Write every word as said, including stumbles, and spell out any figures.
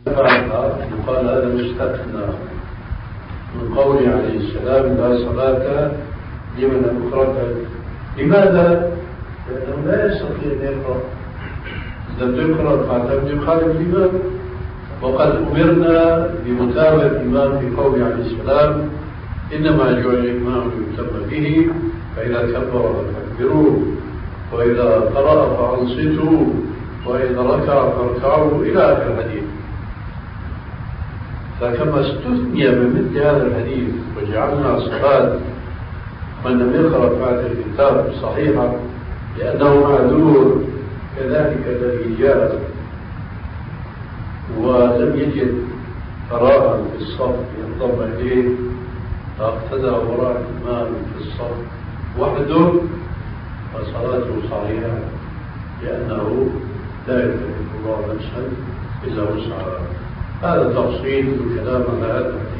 يقال هذا مستثنى من قوله عليه السلام لا صلاة لمن أكره. لماذا؟ لأنه لا يستطيع أن يقرأ. إذا يقرأ فاعتمد يخالف الإمام، وقد أمرنا بمتابعة الإمام في قوله عليه السلام إنما جعل الإمام يتم به، فإذا كبر فكبروا، وإذا قرأ فأنصتوا، وإذا ركع فاركعوا، إلى آخر الحديث. فكما استثني من مثل هذا الحديث وجعلنا صلاة من لم يقرأ فاتحة الكتاب صحيحة لأنه معذور، كذلك الذي جاء ولم يجد قراءة في الصف ينضم إليه فاقتدى وراء الإمام في الصف وحده، فصلاته صحيحة لأنه لا يكلف الله نفسا إلا وسعها. هذا تفصيل الكلام على هذا.